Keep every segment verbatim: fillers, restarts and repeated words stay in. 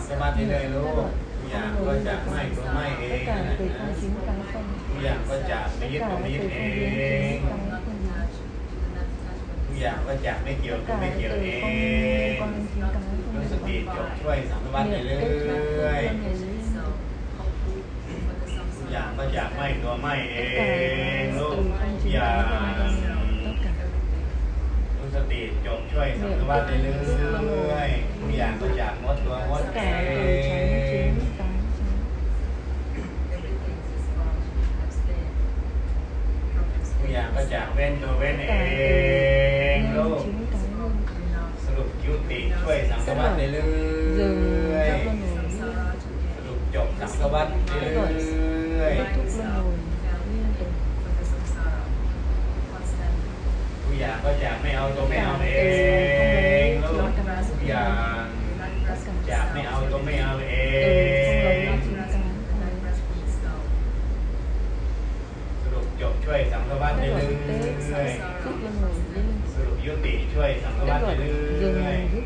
สมาธิเลยลูกทุกอย่างก็จะไม่ตัวไม่เองนะทุกอย่างก็จะไม่ยึดตัวไม่ยึดเองทุกอย่างก็จะไม่เกี่ยวตัวไม่เกี่ยวเองรู้สติจบช่วยสัมผัสไปเรื่อยทุกอย่างก็จะไม่ตัวไม่เองลูกทุกอย่างรู้สติจบช่วยสัมผัสไปเรื่อยทุกอย่างก็จะงดตัวงดเองทุกอย่างก็จะเว้นตัวเว้นเองลูกสรุปยุติช่วยสังสวัสดิ์เรื่อยๆสรุปจบสังสวัสดิ์เรื่อยๆทุกอย่างก็จะไม่เอาตัวไม่เอาเองลูกทุกอย่างจะไม่เอาตัวไม่เอาเองสรุปจบช่วยสังสวัสดิ์เรื่อยๆสรุปยุติช่วยสังสวัสดิ์เรื่อยๆ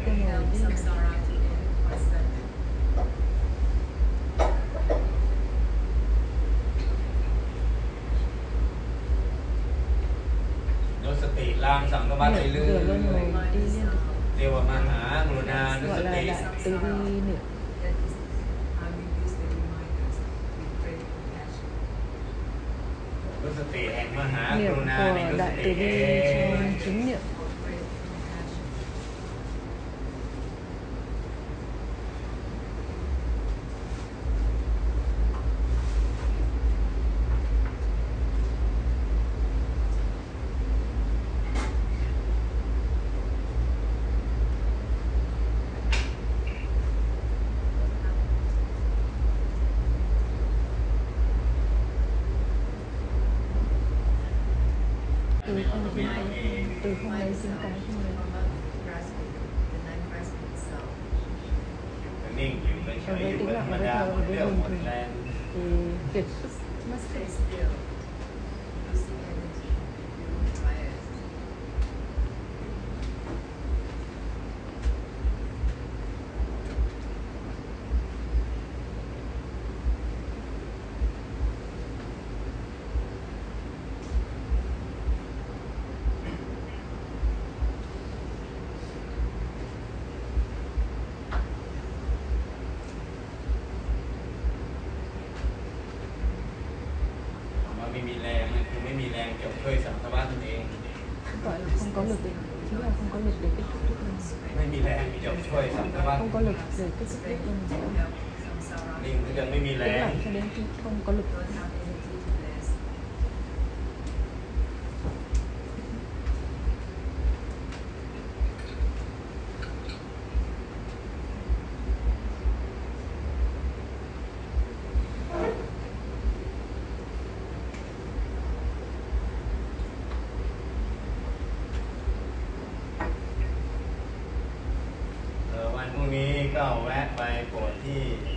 นุสติลางสังสวัสดิ์เรื่อยๆเรียกว่ามหากรุณานุสตินุสติแห่งมหากรุณาในนุสติเอง từ không lấy sinh cái không lấy นิ่งอยู่เฉยๆอยู่ธรรมดาหมดเรี่ยวหมดแรง kiệt sức mất sức ไม่มีแรงคือไม่มีแรงจบช่วยสังสวัสดิ์เอง gọi là không có lực để chính là không có lực để kết thúc lúc này ไม่มีแรงจบช่วยสังสวัสดิ์ không có lực để kết thúc lúc này นิ่งก็ยังไม่มีแร tĩnh ง lặng cho đến khi không có lực วันพรุ่งนี้ก็แวะไปโปรดที่